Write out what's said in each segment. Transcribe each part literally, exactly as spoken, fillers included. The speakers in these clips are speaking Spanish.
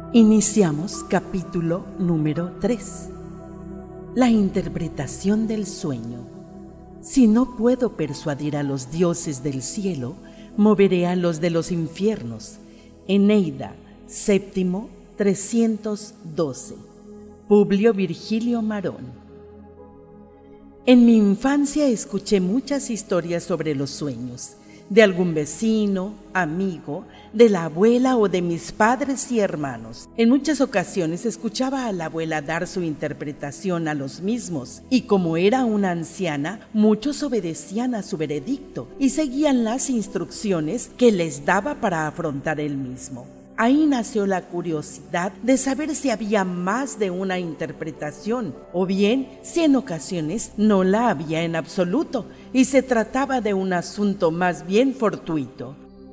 Iniciamos capítulo número tres. La interpretación del sueño. Si no puedo persuadir a los dioses del cielo, moveré a los de los infiernos. Eneida, séptimo, trescientos doce. Publio Virgilio Marón. En mi infancia escuché muchas historias sobre los sueños, de algún vecino, amigo, de la abuela o de mis padres y hermanos. En muchas ocasiones escuchaba a la abuela dar su interpretación a los mismos, y como era una anciana, muchos obedecían a su veredicto y seguían las instrucciones que les daba para afrontar el mismo. Ahí nació la curiosidad de saber si había más de una interpretación, o bien si en ocasiones no la había en absoluto y se trataba de un asunto más bien fortuito.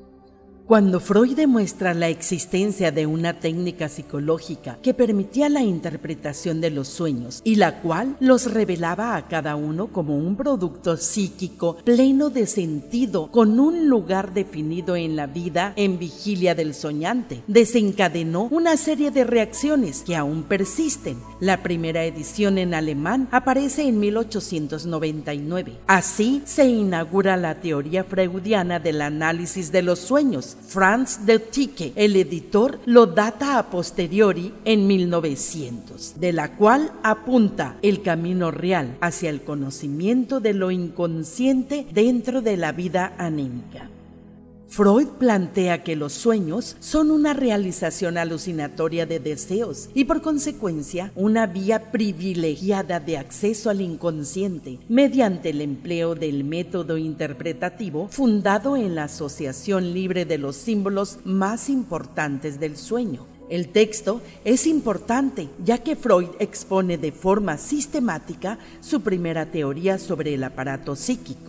Cuando Freud demuestra la existencia de una técnica psicológica que permitía la interpretación de los sueños y la cual los revelaba a cada uno como un producto psíquico pleno de sentido con un lugar definido en la vida en vigilia del soñante, desencadenó una serie de reacciones que aún persisten. La primera edición en alemán aparece en mil ochocientos noventa y nueve. Así se inaugura la teoría freudiana del análisis de los sueños. Franz de Ticke, el editor, lo data a posteriori en mil novecientos, de la cual apunta el camino real hacia el conocimiento de lo inconsciente dentro de la vida anímica. Freud plantea que los sueños son una realización alucinatoria de deseos y por consecuencia una vía privilegiada de acceso al inconsciente mediante el empleo del método interpretativo fundado en la asociación libre de los símbolos más importantes del sueño. El texto es importante ya que Freud expone de forma sistemática su primera teoría sobre el aparato psíquico.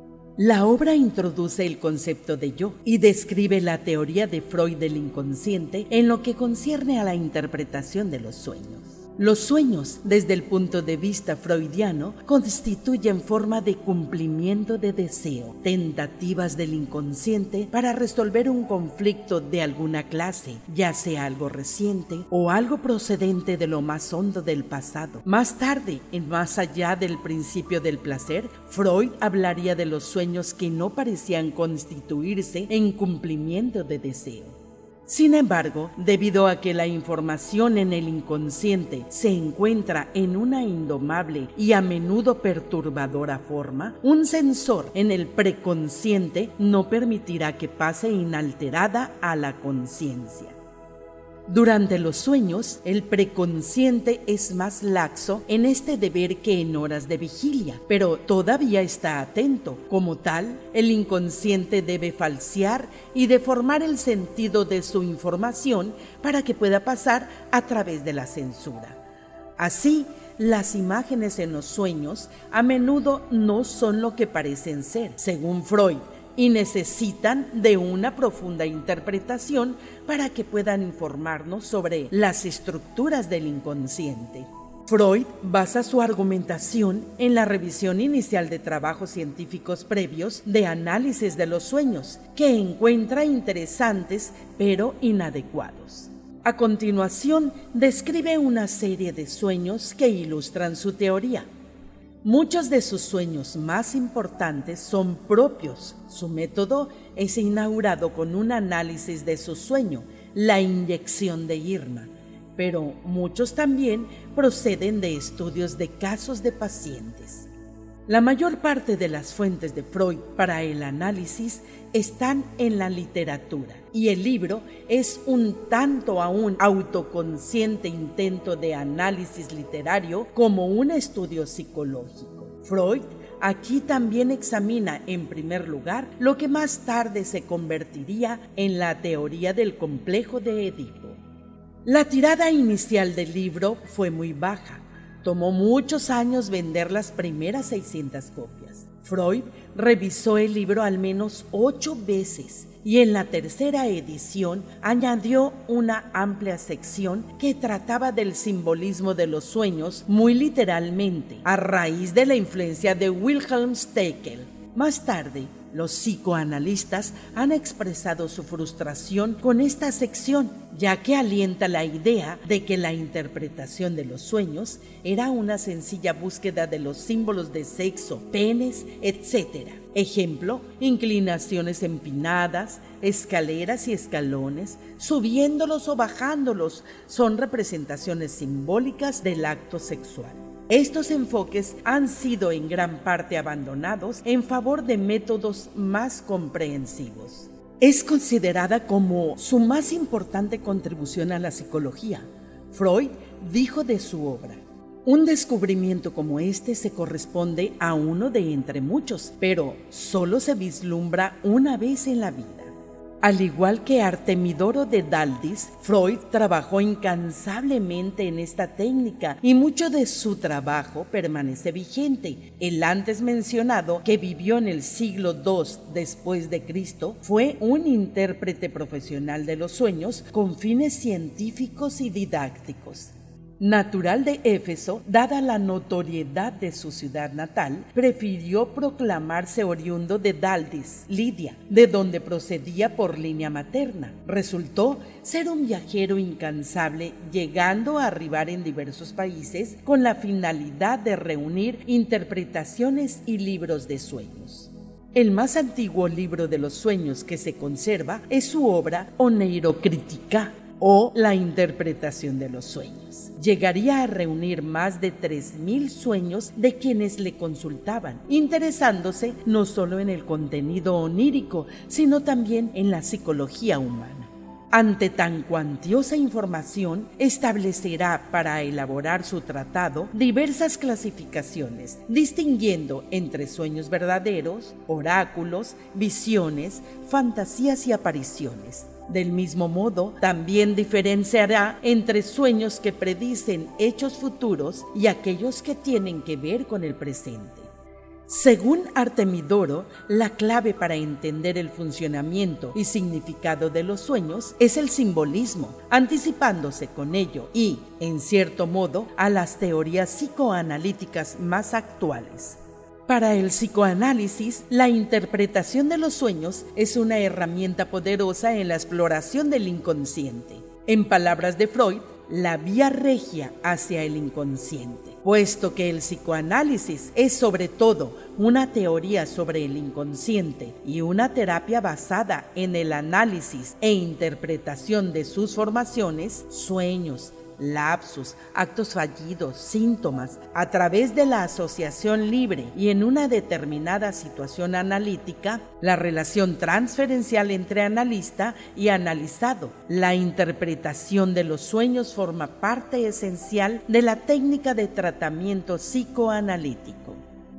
La obra introduce el concepto de yo y describe la teoría de Freud del inconsciente en lo que concierne a la interpretación de los sueños. Los sueños, desde el punto de vista freudiano, constituyen forma de cumplimiento de deseo, tentativas del inconsciente para resolver un conflicto de alguna clase, ya sea algo reciente o algo procedente de lo más hondo del pasado. Más tarde, en Más allá del principio del placer, Freud hablaría de los sueños que no parecían constituirse en cumplimiento de deseo. Sin embargo, debido a que la información en el inconsciente se encuentra en una indomable y a menudo perturbadora forma, un sensor en el preconsciente no permitirá que pase inalterada a la conciencia. Durante los sueños, el preconsciente es más laxo en este deber que en horas de vigilia, pero todavía está atento. Como tal, el inconsciente debe falsear y deformar el sentido de su información para que pueda pasar a través de la censura. Así, las imágenes en los sueños a menudo no son lo que parecen ser, según Freud, y necesitan de una profunda interpretación para que puedan informarnos sobre las estructuras del inconsciente. Freud basa su argumentación en la revisión inicial de trabajos científicos previos de análisis de los sueños, que encuentra interesantes pero inadecuados. A continuación, describe una serie de sueños que ilustran su teoría. Muchos de sus sueños más importantes son propios. Su método es inaugurado con un análisis de su sueño, la inyección de Irma, pero muchos también proceden de estudios de casos de pacientes. La mayor parte de las fuentes de Freud para el análisis están en la literatura, y el libro es un tanto aún autoconsciente intento de análisis literario como un estudio psicológico. Freud aquí también examina en primer lugar lo que más tarde se convertiría en la teoría del complejo de Edipo. La tirada inicial del libro fue muy baja. Tomó muchos años vender las primeras seiscientas copias. Freud revisó el libro al menos ocho veces y en la tercera edición añadió una amplia sección que trataba del simbolismo de los sueños muy literalmente, a raíz de la influencia de Wilhelm Steckel. Más tarde, los psicoanalistas han expresado su frustración con esta sección, ya que alienta la idea de que la interpretación de los sueños era una sencilla búsqueda de los símbolos de sexo, penes, etcétera. Ejemplo, inclinaciones empinadas, escaleras y escalones, subiéndolos o bajándolos, son representaciones simbólicas del acto sexual. Estos enfoques han sido en gran parte abandonados en favor de métodos más comprensivos. Es considerada como su más importante contribución a la psicología. Freud dijo de su obra: un descubrimiento como este se corresponde a uno de entre muchos, pero solo se vislumbra una vez en la vida. Al igual que Artemidoro de Daldis, Freud trabajó incansablemente en esta técnica y mucho de su trabajo permanece vigente. El antes mencionado, que vivió en el siglo segundo después de Cristo, fue un intérprete profesional de los sueños con fines científicos y didácticos. Natural de Éfeso, dada la notoriedad de su ciudad natal, prefirió proclamarse oriundo de Daldis, Lidia, de donde procedía por línea materna. Resultó ser un viajero incansable, llegando a arribar en diversos países con la finalidad de reunir interpretaciones y libros de sueños. El más antiguo libro de los sueños que se conserva es su obra Oneirocritica, o la interpretación de los sueños. Llegaría a reunir más de tres mil sueños de quienes le consultaban, interesándose no solo en el contenido onírico, sino también en la psicología humana. Ante tan cuantiosa información, establecerá para elaborar su tratado diversas clasificaciones, distinguiendo entre sueños verdaderos, oráculos, visiones, fantasías y apariciones. Del mismo modo, también diferenciará entre sueños que predicen hechos futuros y aquellos que tienen que ver con el presente. Según Artemidoro, la clave para entender el funcionamiento y significado de los sueños es el simbolismo, anticipándose con ello y, en cierto modo, a las teorías psicoanalíticas más actuales. Para el psicoanálisis, la interpretación de los sueños es una herramienta poderosa en la exploración del inconsciente. En palabras de Freud, la vía regia hacia el inconsciente, puesto que el psicoanálisis es sobre todo una teoría sobre el inconsciente y una terapia basada en el análisis e interpretación de sus formaciones, sueños, lapsus, actos fallidos, síntomas, a través de la asociación libre y en una determinada situación analítica, la relación transferencial entre analista y analizado. La interpretación de los sueños forma parte esencial de la técnica de tratamiento psicoanalítico.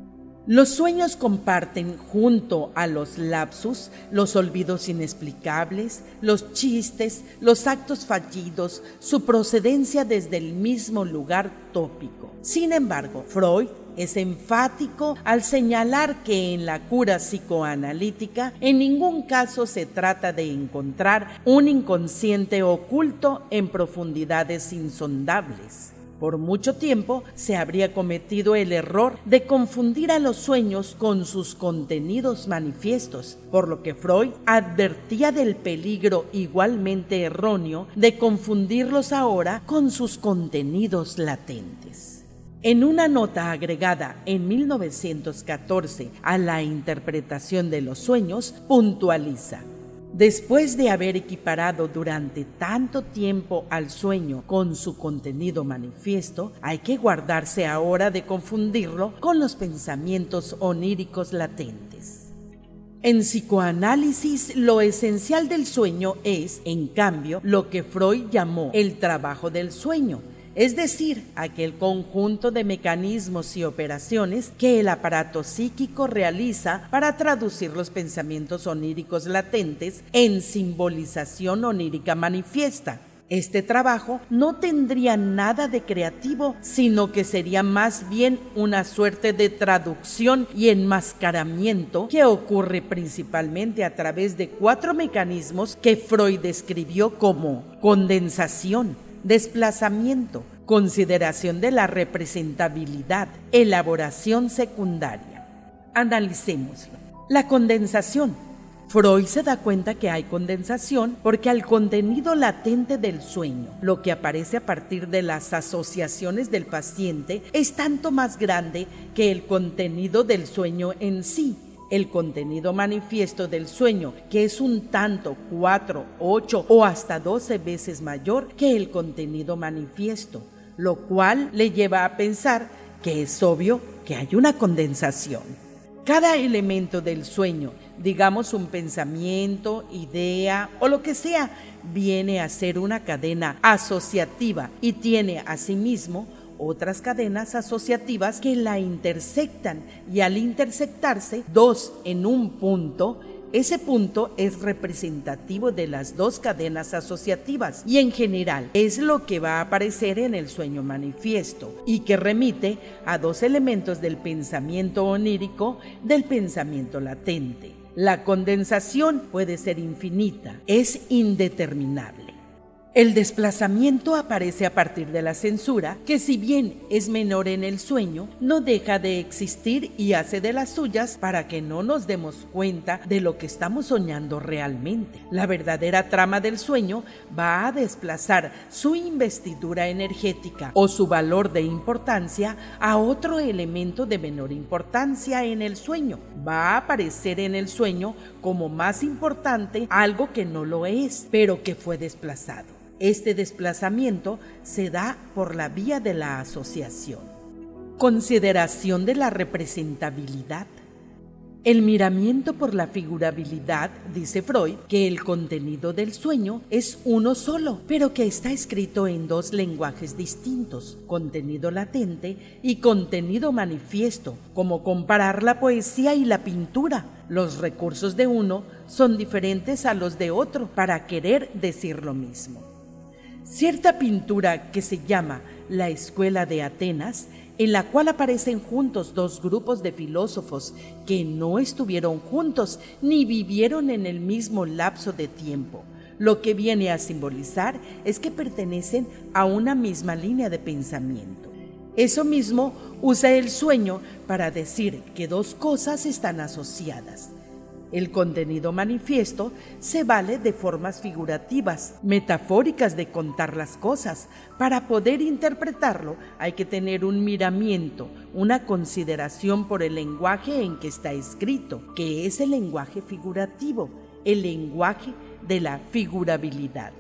Los sueños comparten, junto a los lapsus, los olvidos inexplicables, los chistes, los actos fallidos, su procedencia desde el mismo lugar tópico. Sin embargo, Freud es enfático al señalar que en la cura psicoanalítica en ningún caso se trata de encontrar un inconsciente oculto en profundidades insondables. Por mucho tiempo se habría cometido el error de confundir a los sueños con sus contenidos manifiestos, por lo que Freud advertía del peligro igualmente erróneo de confundirlos ahora con sus contenidos latentes. En una nota agregada en mil novecientos catorce a la interpretación de los sueños, puntualiza: después de haber equiparado durante tanto tiempo al sueño con su contenido manifiesto, hay que guardarse ahora de confundirlo con los pensamientos oníricos latentes. En psicoanálisis, lo esencial del sueño es, en cambio, lo que Freud llamó el trabajo del sueño, es decir, aquel conjunto de mecanismos y operaciones que el aparato psíquico realiza para traducir los pensamientos oníricos latentes en simbolización onírica manifiesta. Este trabajo no tendría nada de creativo, sino que sería más bien una suerte de traducción y enmascaramiento que ocurre principalmente a través de cuatro mecanismos que Freud describió como condensación, desplazamiento, consideración de la representabilidad, elaboración secundaria. Analicémoslo. La condensación. Freud se da cuenta que hay condensación porque al contenido latente del sueño, lo que aparece a partir de las asociaciones del paciente, es tanto más grande que el contenido del sueño en sí. El contenido manifiesto del sueño, que es un tanto, cuatro, ocho o hasta doce veces mayor que el contenido manifiesto, lo cual le lleva a pensar que es obvio que hay una condensación. Cada elemento del sueño, digamos un pensamiento, idea o lo que sea, viene a ser una cadena asociativa y tiene asimismo otras cadenas asociativas que la intersectan, y al intersectarse dos en un punto, ese punto es representativo de las dos cadenas asociativas y en general es lo que va a aparecer en el sueño manifiesto y que remite a dos elementos del pensamiento onírico, del pensamiento latente. La condensación puede ser infinita, es indeterminable. El desplazamiento aparece a partir de la censura, que si bien es menor en el sueño, no deja de existir y hace de las suyas para que no nos demos cuenta de lo que estamos soñando realmente. La verdadera trama del sueño va a desplazar su investidura energética o su valor de importancia a otro elemento de menor importancia en el sueño. Va a aparecer en el sueño como más importante algo que no lo es, pero que fue desplazado. Este desplazamiento se da por la vía de la asociación. Consideración de la representabilidad. El miramiento por la figurabilidad, dice Freud, que el contenido del sueño es uno solo, pero que está escrito en dos lenguajes distintos, contenido latente y contenido manifiesto, como comparar la poesía y la pintura. Los recursos de uno son diferentes a los de otro para querer decir lo mismo. Cierta pintura que se llama La Escuela de Atenas, en la cual aparecen juntos dos grupos de filósofos que no estuvieron juntos ni vivieron en el mismo lapso de tiempo, lo que viene a simbolizar es que pertenecen a una misma línea de pensamiento. Eso mismo usa el sueño para decir que dos cosas están asociadas. El contenido manifiesto se vale de formas figurativas, metafóricas de contar las cosas. Para poder interpretarlo hay que tener un miramiento, una consideración por el lenguaje en que está escrito, que es el lenguaje figurativo, el lenguaje de la figurabilidad.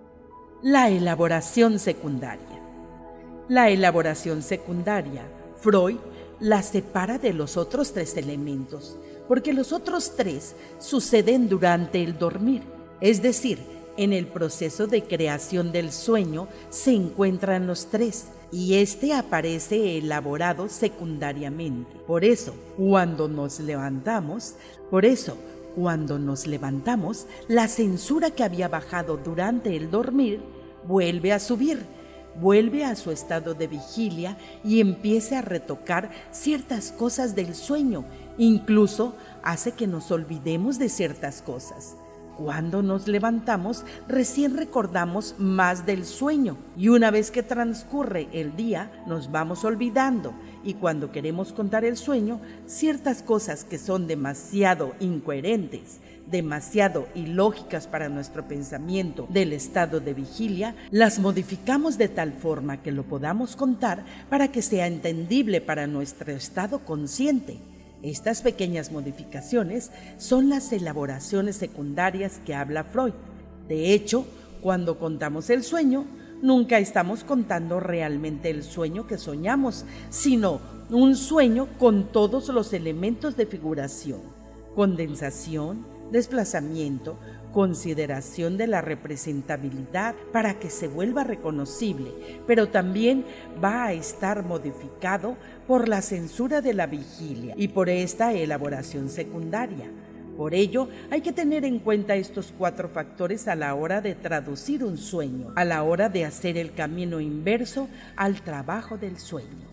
La elaboración secundaria. La elaboración secundaria, Freud la separa de los otros tres elementos, porque los otros tres suceden durante el dormir, es decir, en el proceso de creación del sueño se encuentran los tres, y este aparece elaborado secundariamente. Por eso, cuando nos levantamos, por eso, cuando nos levantamos, la censura que había bajado durante el dormir vuelve a subir, vuelve a su estado de vigilia y empieza a retocar ciertas cosas del sueño, incluso hace que nos olvidemos de ciertas cosas. Cuando nos levantamos, recién recordamos más del sueño y una vez que transcurre el día, nos vamos olvidando y cuando queremos contar el sueño, ciertas cosas que son demasiado incoherentes, demasiado ilógicas para nuestro pensamiento del estado de vigilia, las modificamos de tal forma que lo podamos contar para que sea entendible para nuestro estado consciente. Estas pequeñas modificaciones son las elaboraciones secundarias que habla Freud. De hecho, cuando contamos el sueño, nunca estamos contando realmente el sueño que soñamos, sino un sueño con todos los elementos de figuración, condensación, desplazamiento, consideración de la representabilidad para que se vuelva reconocible, pero también va a estar modificado por la censura de la vigilia y por esta elaboración secundaria. Por ello, hay que tener en cuenta estos cuatro factores a la hora de traducir un sueño, a la hora de hacer el camino inverso al trabajo del sueño.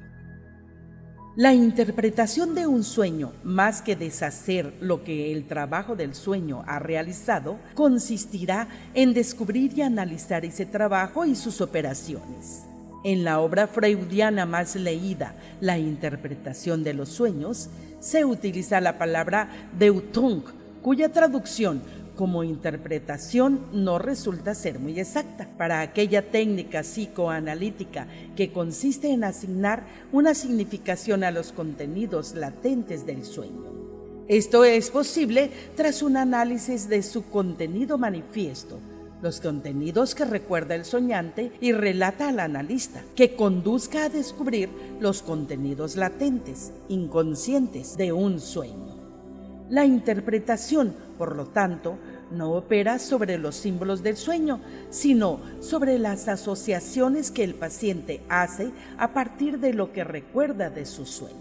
La interpretación de un sueño, más que deshacer lo que el trabajo del sueño ha realizado, consistirá en descubrir y analizar ese trabajo y sus operaciones. En la obra freudiana más leída, La interpretación de los sueños, se utiliza la palabra Deutung, cuya traducción como interpretación no resulta ser muy exacta para aquella técnica psicoanalítica que consiste en asignar una significación a los contenidos latentes del sueño. Esto es posible tras un análisis de su contenido manifiesto, los contenidos que recuerda el soñante y relata al analista, que conduzca a descubrir los contenidos latentes, inconscientes de un sueño. La interpretación, por lo tanto, no opera sobre los símbolos del sueño, sino sobre las asociaciones que el paciente hace a partir de lo que recuerda de su sueño.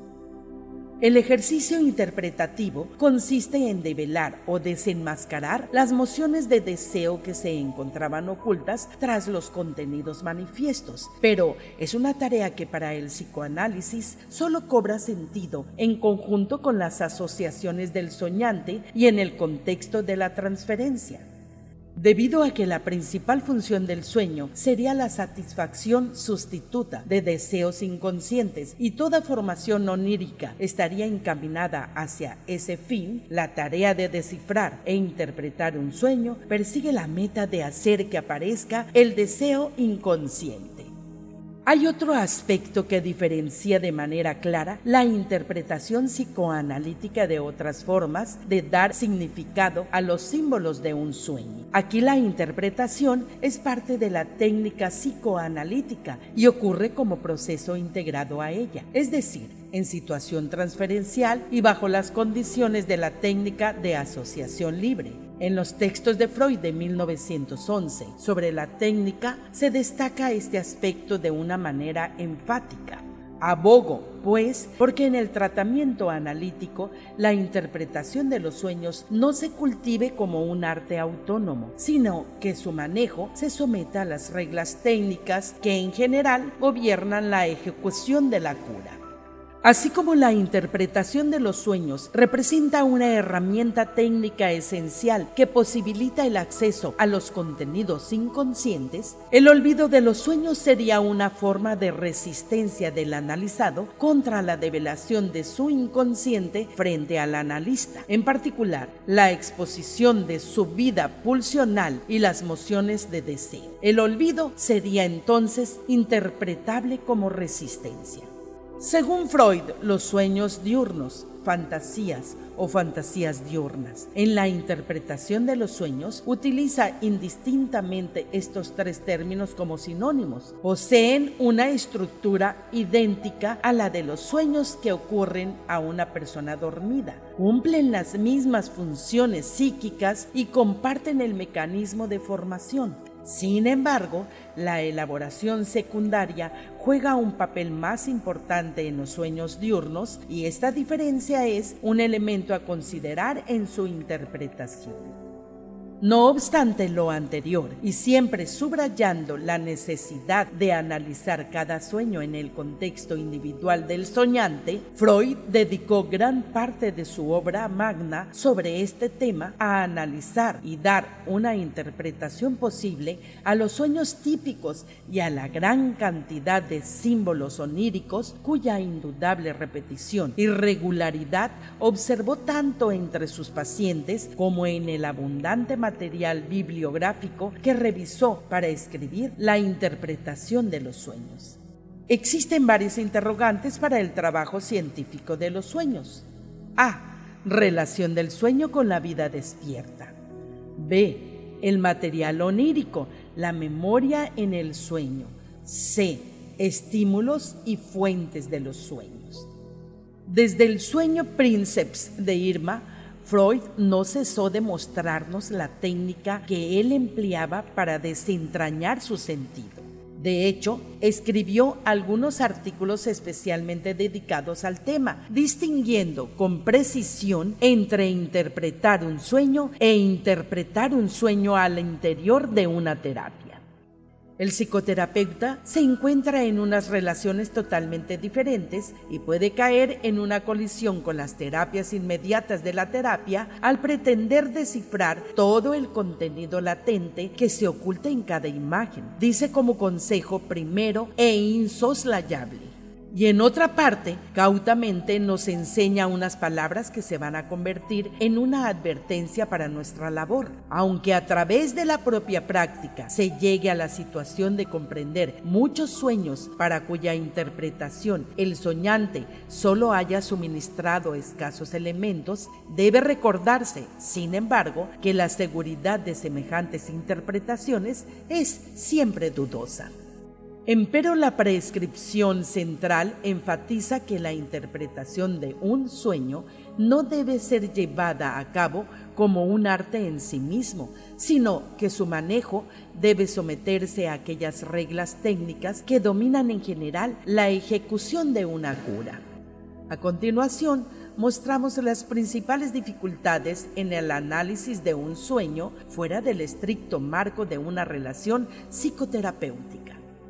El ejercicio interpretativo consiste en develar o desenmascarar las mociones de deseo que se encontraban ocultas tras los contenidos manifiestos, pero es una tarea que para el psicoanálisis solo cobra sentido en conjunto con las asociaciones del soñante y en el contexto de la transferencia. Debido a que la principal función del sueño sería la satisfacción sustituta de deseos inconscientes y toda formación onírica estaría encaminada hacia ese fin, la tarea de descifrar e interpretar un sueño persigue la meta de hacer que aparezca el deseo inconsciente. Hay otro aspecto que diferencia de manera clara la interpretación psicoanalítica de otras formas de dar significado a los símbolos de un sueño. Aquí la interpretación es parte de la técnica psicoanalítica y ocurre como proceso integrado a ella, es decir, en situación transferencial y bajo las condiciones de la técnica de asociación libre. En los textos de Freud de mil novecientos once sobre la técnica se destaca este aspecto de una manera enfática. Abogo, pues, porque en el tratamiento analítico la interpretación de los sueños no se cultive como un arte autónomo, sino que su manejo se someta a las reglas técnicas que en general gobiernan la ejecución de la cura. Así como la interpretación de los sueños representa una herramienta técnica esencial que posibilita el acceso a los contenidos inconscientes, el olvido de los sueños sería una forma de resistencia del analizado contra la develación de su inconsciente frente al analista, en particular la exposición de su vida pulsional y las mociones de deseo. El olvido sería entonces interpretable como resistencia. Según Freud, los sueños diurnos, fantasías o fantasías diurnas, en la interpretación de los sueños, utiliza indistintamente estos tres términos como sinónimos. Poseen una estructura idéntica a la de los sueños que ocurren a una persona dormida. Cumplen las mismas funciones psíquicas y comparten el mecanismo de formación. Sin embargo, la elaboración secundaria juega un papel más importante en los sueños diurnos y esta diferencia es un elemento a considerar en su interpretación. No obstante lo anterior, y siempre subrayando la necesidad de analizar cada sueño en el contexto individual del soñante, Freud dedicó gran parte de su obra magna sobre este tema a analizar y dar una interpretación posible a los sueños típicos y a la gran cantidad de símbolos oníricos cuya indudable repetición y regularidad observó tanto entre sus pacientes como en el abundante material material bibliográfico que revisó para escribir la interpretación de los sueños. Existen varias interrogantes para el trabajo científico de los sueños. A. Relación del sueño con la vida despierta. B. El material onírico, la memoria en el sueño. C. Estímulos y fuentes de los sueños. Desde el sueño Princeps de Irma, Freud no cesó de mostrarnos la técnica que él empleaba para desentrañar su sentido. De hecho, escribió algunos artículos especialmente dedicados al tema, distinguiendo con precisión entre interpretar un sueño e interpretar un sueño al interior de una terapia. El psicoterapeuta se encuentra en unas relaciones totalmente diferentes y puede caer en una colisión con las terapias inmediatas de la terapia al pretender descifrar todo el contenido latente que se oculta en cada imagen, dice como consejo primero e insoslayable. Y en otra parte, cautamente nos enseña unas palabras que se van a convertir en una advertencia para nuestra labor. Aunque a través de la propia práctica se llegue a la situación de comprender muchos sueños para cuya interpretación el soñante solo haya suministrado escasos elementos, debe recordarse, sin embargo, que la seguridad de semejantes interpretaciones es siempre dudosa. Empero la prescripción central enfatiza que la interpretación de un sueño no debe ser llevada a cabo como un arte en sí mismo, sino que su manejo debe someterse a aquellas reglas técnicas que dominan en general la ejecución de una cura. A continuación, mostramos las principales dificultades en el análisis de un sueño fuera del estricto marco de una relación psicoterapéutica.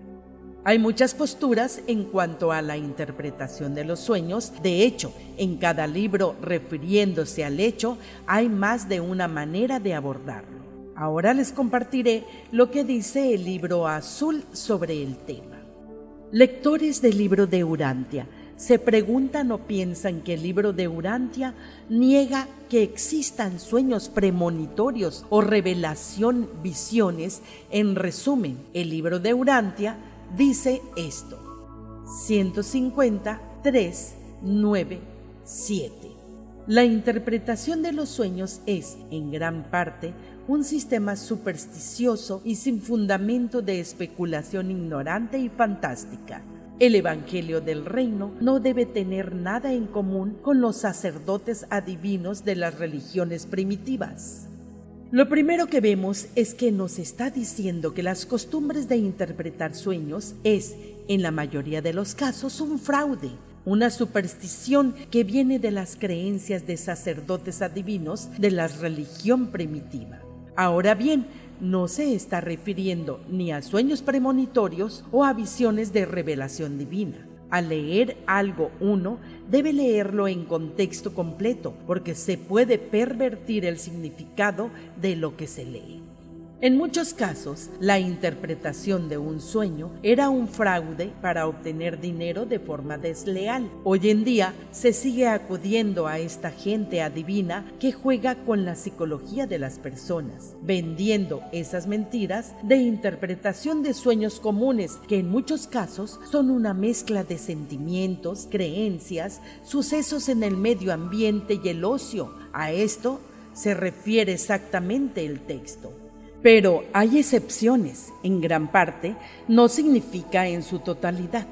Hay muchas posturas en cuanto a la interpretación de los sueños. De hecho, en cada libro refiriéndose al hecho, hay más de una manera de abordarlo. Ahora les compartiré lo que dice el libro azul sobre el tema. Lectores del libro de Urantia, ¿se preguntan o piensan que el libro de Urantia niega que existan sueños premonitorios o revelación, visiones? En resumen, el libro de Urantia dice esto: ciento cincuenta, tres, nueve, siete. La interpretación de los sueños es, en gran parte, un sistema supersticioso y sin fundamento de especulación ignorante y fantástica. El Evangelio del Reino no debe tener nada en común con los sacerdotes adivinos de las religiones primitivas. Lo primero que vemos es que nos está diciendo que las costumbres de interpretar sueños es, en la mayoría de los casos, un fraude, una superstición que viene de las creencias de sacerdotes adivinos de la religión primitiva. Ahora bien, no se está refiriendo ni a sueños premonitorios o a visiones de revelación divina. Al leer algo uno debe leerlo en contexto completo, porque se puede pervertir el significado de lo que se lee. En muchos casos, la interpretación de un sueño era un fraude para obtener dinero de forma desleal. Hoy en día se sigue acudiendo a esta gente adivina que juega con la psicología de las personas, vendiendo esas mentiras de interpretación de sueños comunes, que en muchos casos son una mezcla de sentimientos, creencias, sucesos en el medio ambiente y el ocio. A esto se refiere exactamente el texto. Pero hay excepciones, en gran parte no significa en su totalidad.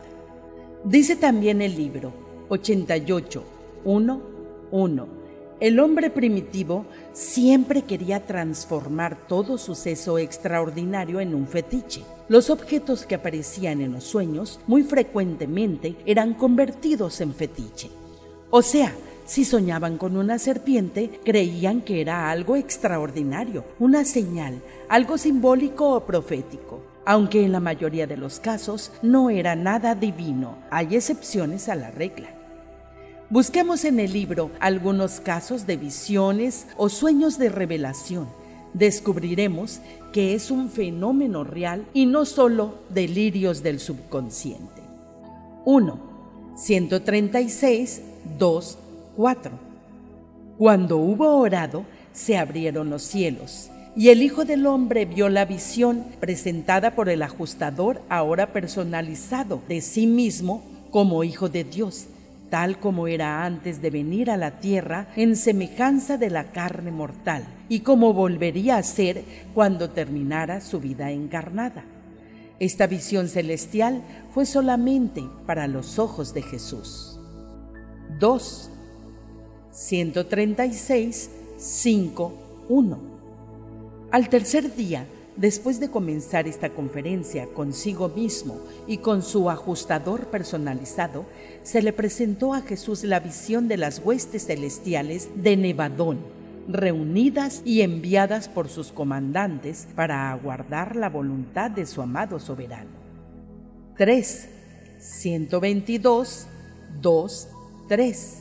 Dice también el libro ochenta y ocho, uno, uno. El hombre primitivo siempre quería transformar todo suceso extraordinario en un fetiche. Los objetos que aparecían en los sueños muy frecuentemente eran convertidos en fetiche. O sea, si soñaban con una serpiente, creían que era algo extraordinario, una señal, algo simbólico o profético, aunque en la mayoría de los casos no era nada divino. Hay excepciones a la regla. Busquemos en el libro algunos casos de visiones o sueños de revelación. Descubriremos que es un fenómeno real y no solo delirios del subconsciente. uno. ciento treinta y seis, dos, cuatro. Cuando hubo orado, se abrieron los cielos, y el Hijo del Hombre vio la visión presentada por el ajustador, ahora personalizado de sí mismo como Hijo de Dios, tal como era antes de venir a la tierra en semejanza de la carne mortal, y como volvería a ser cuando terminara su vida encarnada. Esta visión celestial fue solamente para los ojos de Jesús. dos. ciento treinta y seis, cinco, uno. Al tercer día, después de comenzar esta conferencia consigo mismo y con su ajustador personalizado, se le presentó a Jesús la visión de las huestes celestiales de Nevadón, reunidas y enviadas por sus comandantes para aguardar la voluntad de su amado soberano. tres. ciento veintidós, dos, tres.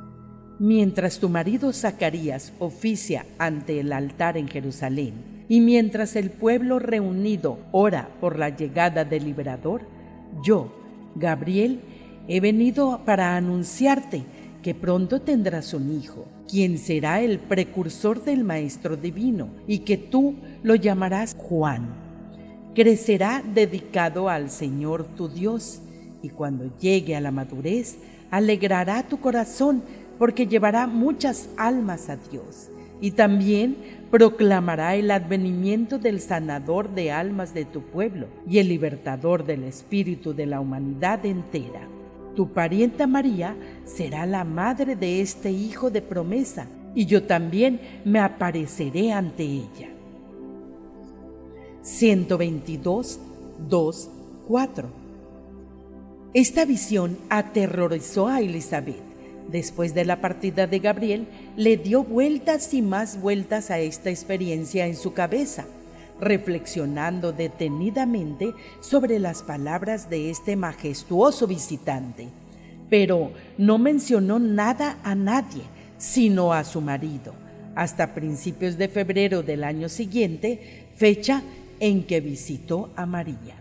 Mientras tu marido Zacarías oficia ante el altar en Jerusalén, y mientras el pueblo reunido ora por la llegada del Liberador, yo, Gabriel, he venido para anunciarte que pronto tendrás un hijo, quien será el precursor del Maestro Divino, y que tú lo llamarás Juan. Crecerá dedicado al Señor tu Dios, y cuando llegue a la madurez, alegrará tu corazón, porque llevará muchas almas a Dios, y también proclamará el advenimiento del sanador de almas de tu pueblo y el libertador del espíritu de la humanidad entera. Tu parienta María será la madre de este hijo de promesa, y yo también me apareceré ante ella. ciento veintidós, dos, cuatro. Esta visión aterrorizó a Elizabeth. Después de la partida de Gabriel, le dio vueltas y más vueltas a esta experiencia en su cabeza, reflexionando detenidamente sobre las palabras de este majestuoso visitante. Pero no mencionó nada a nadie, sino a su marido, hasta principios de febrero del año siguiente, fecha en que visitó a María.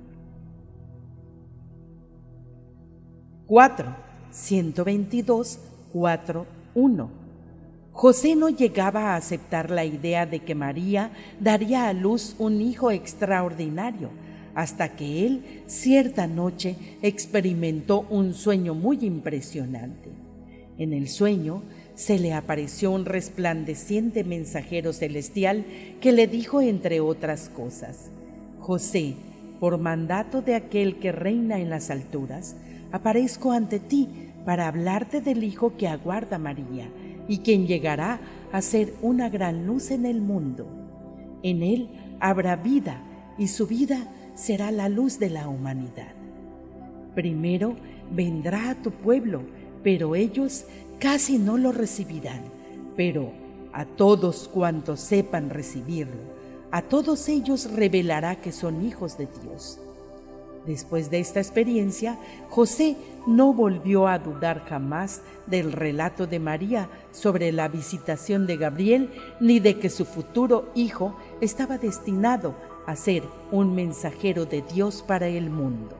cuatro. ciento veintidós, cuatro, uno. José no llegaba a aceptar la idea de que María daría a luz un hijo extraordinario, hasta que él cierta noche experimentó un sueño muy impresionante. En el sueño se le apareció un resplandeciente mensajero celestial que le dijo, entre otras cosas: José, por mandato de aquel que reina en las alturas, aparezco ante ti para hablarte del hijo que aguarda María y quien llegará a ser una gran luz en el mundo. En él habrá vida y su vida será la luz de la humanidad. Primero vendrá a tu pueblo, pero ellos casi no lo recibirán. Pero a todos cuantos sepan recibirlo, a todos ellos revelará que son hijos de Dios. Después de esta experiencia, José no volvió a dudar jamás del relato de María sobre la visitación de Gabriel, ni de que su futuro hijo estaba destinado a ser un mensajero de Dios para el mundo.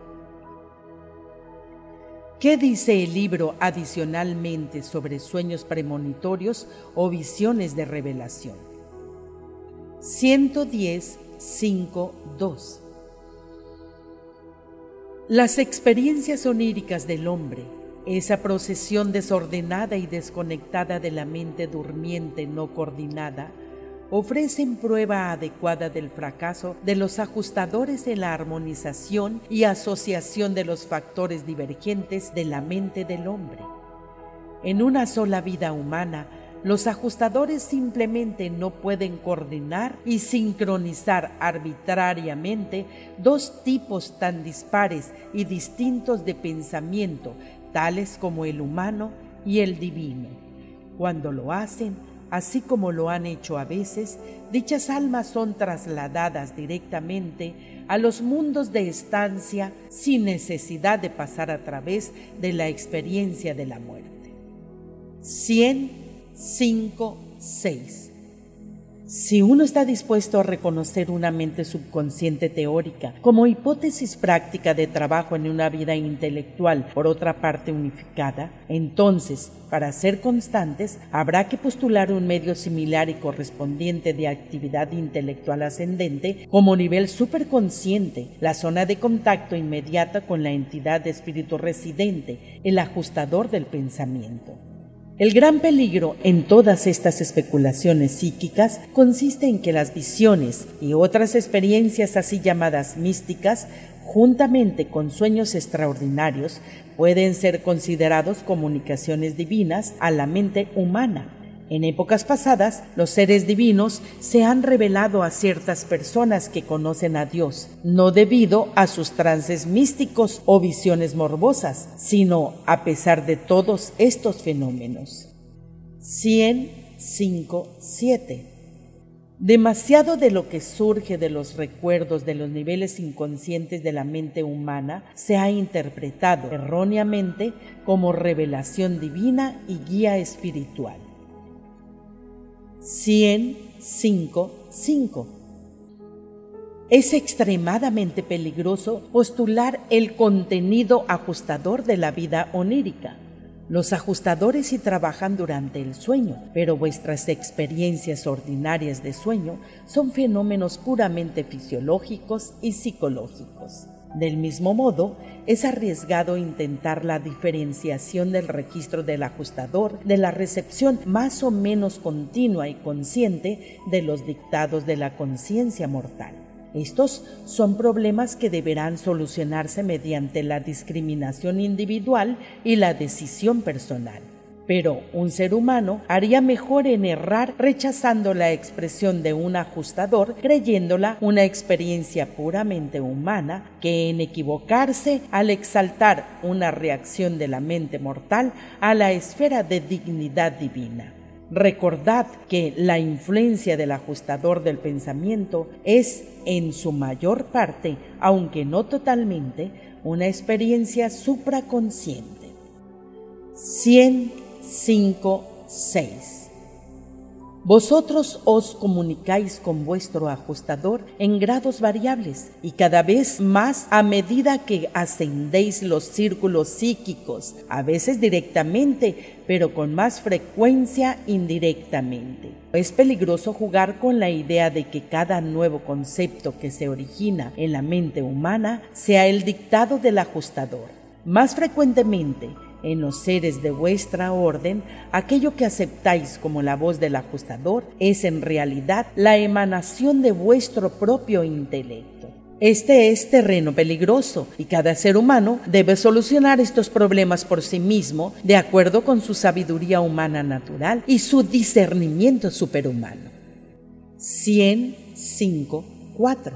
¿Qué dice el libro adicionalmente sobre sueños premonitorios o visiones de revelación? ciento diez, cinco, dos. Las experiencias oníricas del hombre, esa procesión desordenada y desconectada de la mente durmiente no coordinada, ofrecen prueba adecuada del fracaso de los ajustadores en la armonización y asociación de los factores divergentes de la mente del hombre. En una sola vida humana, los ajustadores simplemente no pueden coordinar y sincronizar arbitrariamente dos tipos tan dispares y distintos de pensamiento, tales como el humano y el divino. Cuando lo hacen, así como lo han hecho a veces, dichas almas son trasladadas directamente a los mundos de estancia sin necesidad de pasar a través de la experiencia de la muerte. cien, cinco, seis. Si uno está dispuesto a reconocer una mente subconsciente teórica como hipótesis práctica de trabajo en una vida intelectual, por otra parte unificada, entonces, para ser constantes, habrá que postular un medio similar y correspondiente de actividad intelectual ascendente como nivel superconsciente, la zona de contacto inmediata con la entidad de espíritu residente, el ajustador del pensamiento. El gran peligro en todas estas especulaciones psíquicas consiste en que las visiones y otras experiencias así llamadas místicas, juntamente con sueños extraordinarios, pueden ser considerados comunicaciones divinas a la mente humana. En épocas pasadas, los seres divinos se han revelado a ciertas personas que conocen a Dios, no debido a sus trances místicos o visiones morbosas, sino a pesar de todos estos fenómenos. cien, cinco, siete. Demasiado de lo que surge de los recuerdos de los niveles inconscientes de la mente humana se ha interpretado erróneamente como revelación divina y guía espiritual. cien, cinco, cinco. Es extremadamente peligroso postular el contenido ajustador de la vida onírica. Los ajustadores sí trabajan durante el sueño, pero vuestras experiencias ordinarias de sueño son fenómenos puramente fisiológicos y psicológicos. Del mismo modo, es arriesgado intentar la diferenciación del registro del ajustador de la recepción más o menos continua y consciente de los dictados de la conciencia mortal. Estos son problemas que deberán solucionarse mediante la discriminación individual y la decisión personal. Pero un ser humano haría mejor en errar rechazando la expresión de un ajustador, creyéndola una experiencia puramente humana, que en equivocarse al exaltar una reacción de la mente mortal a la esfera de dignidad divina. Recordad que la influencia del ajustador del pensamiento es, en su mayor parte, aunque no totalmente, una experiencia supraconsciente. ciento cinco punto seis. Vosotros os comunicáis con vuestro ajustador en grados variables y cada vez más a medida que ascendéis los círculos psíquicos, a veces directamente, pero con más frecuencia indirectamente. Es peligroso jugar con la idea de que cada nuevo concepto que se origina en la mente humana sea el dictado del ajustador. Más frecuentemente, en los seres de vuestra orden, aquello que aceptáis como la voz del ajustador es en realidad la emanación de vuestro propio intelecto. Este es terreno peligroso y cada ser humano debe solucionar estos problemas por sí mismo, de acuerdo con su sabiduría humana natural y su discernimiento superhumano. ciento cinco punto cuatro.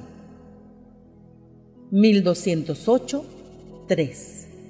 mil doscientos ocho, tres.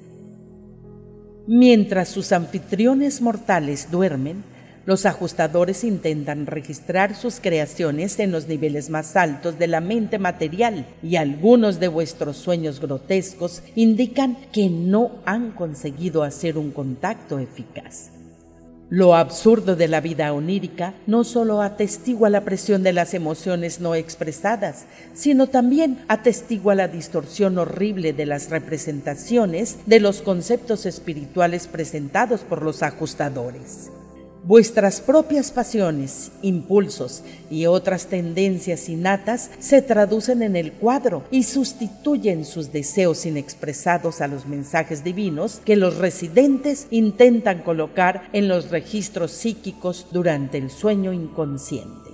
Mientras sus anfitriones mortales duermen, los ajustadores intentan registrar sus creaciones en los niveles más altos de la mente material, y algunos de vuestros sueños grotescos indican que no han conseguido hacer un contacto eficaz. Lo absurdo de la vida onírica no solo atestigua la presión de las emociones no expresadas, sino también atestigua la distorsión horrible de las representaciones de los conceptos espirituales presentados por los ajustadores. Vuestras propias pasiones, impulsos y otras tendencias innatas se traducen en el cuadro y sustituyen sus deseos inexpresados a los mensajes divinos que los residentes intentan colocar en los registros psíquicos durante el sueño inconsciente.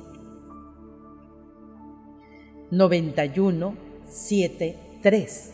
noventa y uno, siete, tres.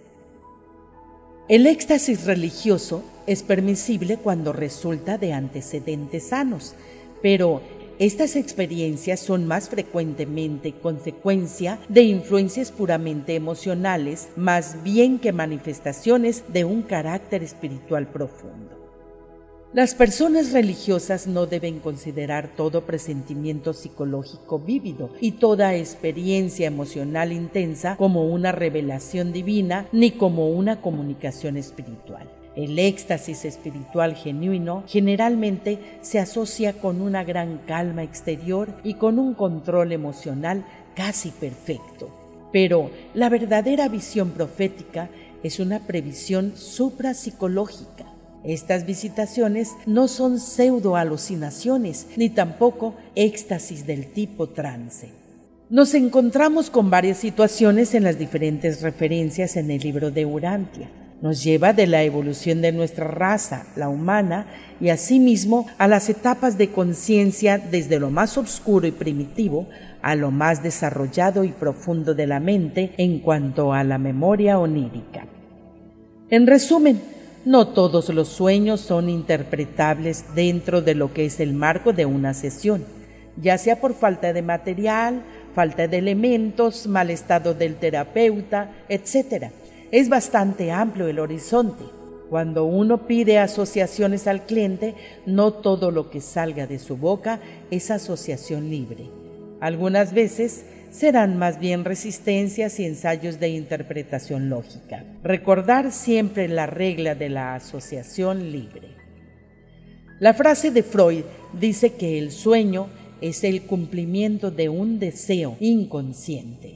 El éxtasis religioso es permisible cuando resulta de antecedentes sanos, pero estas experiencias son más frecuentemente consecuencia de influencias puramente emocionales, más bien que manifestaciones de un carácter espiritual profundo. Las personas religiosas no deben considerar todo presentimiento psicológico vívido y toda experiencia emocional intensa como una revelación divina ni como una comunicación espiritual. El éxtasis espiritual genuino generalmente se asocia con una gran calma exterior y con un control emocional casi perfecto. Pero la verdadera visión profética es una previsión suprapsicológica. Estas visitaciones no son pseudo-alucinaciones, ni tampoco éxtasis del tipo trance. Nos encontramos con varias situaciones en las diferentes referencias en el libro de Urantia. Nos lleva de la evolución de nuestra raza, la humana, y asimismo a las etapas de conciencia desde lo más oscuro y primitivo a lo más desarrollado y profundo de la mente en cuanto a la memoria onírica. En resumen, no todos los sueños son interpretables dentro de lo que es el marco de una sesión, ya sea por falta de material, falta de elementos, mal estado del terapeuta, etcétera. Es bastante amplio el horizonte. Cuando uno pide asociaciones al cliente, no todo lo que salga de su boca es asociación libre. Algunas veces serán más bien resistencias y ensayos de interpretación lógica. Recordar siempre la regla de la asociación libre. La frase de Freud dice que el sueño es el cumplimiento de un deseo inconsciente.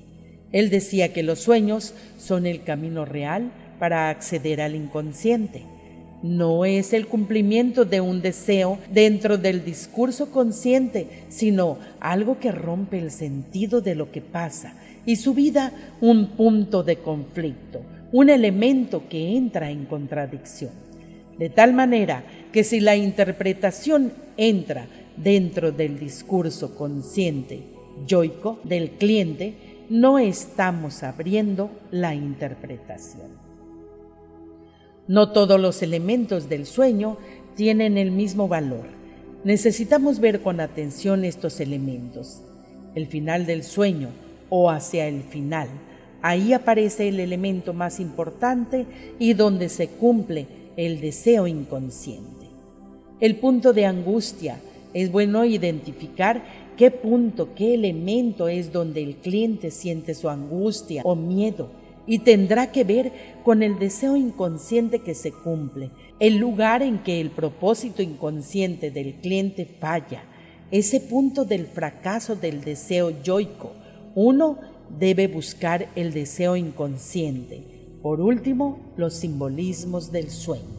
Él decía que los sueños son el camino real para acceder al inconsciente. No es el cumplimiento de un deseo dentro del discurso consciente, sino algo que rompe el sentido de lo que pasa y su vida un punto de conflicto, un elemento que entra en contradicción. De tal manera que si la interpretación entra dentro del discurso consciente, yoico, del cliente, no estamos abriendo la interpretación. No todos los elementos del sueño tienen el mismo valor. Necesitamos ver con atención estos elementos. El final del sueño o hacia el final. Ahí aparece el elemento más importante y donde se cumple el deseo inconsciente. El punto de angustia. Es bueno identificar qué punto, qué elemento es donde el cliente siente su angustia o miedo, y tendrá que ver con el deseo inconsciente que se cumple, el lugar en que el propósito inconsciente del cliente falla, ese punto del fracaso del deseo yoico. Uno debe buscar el deseo inconsciente. Por último, los simbolismos del sueño.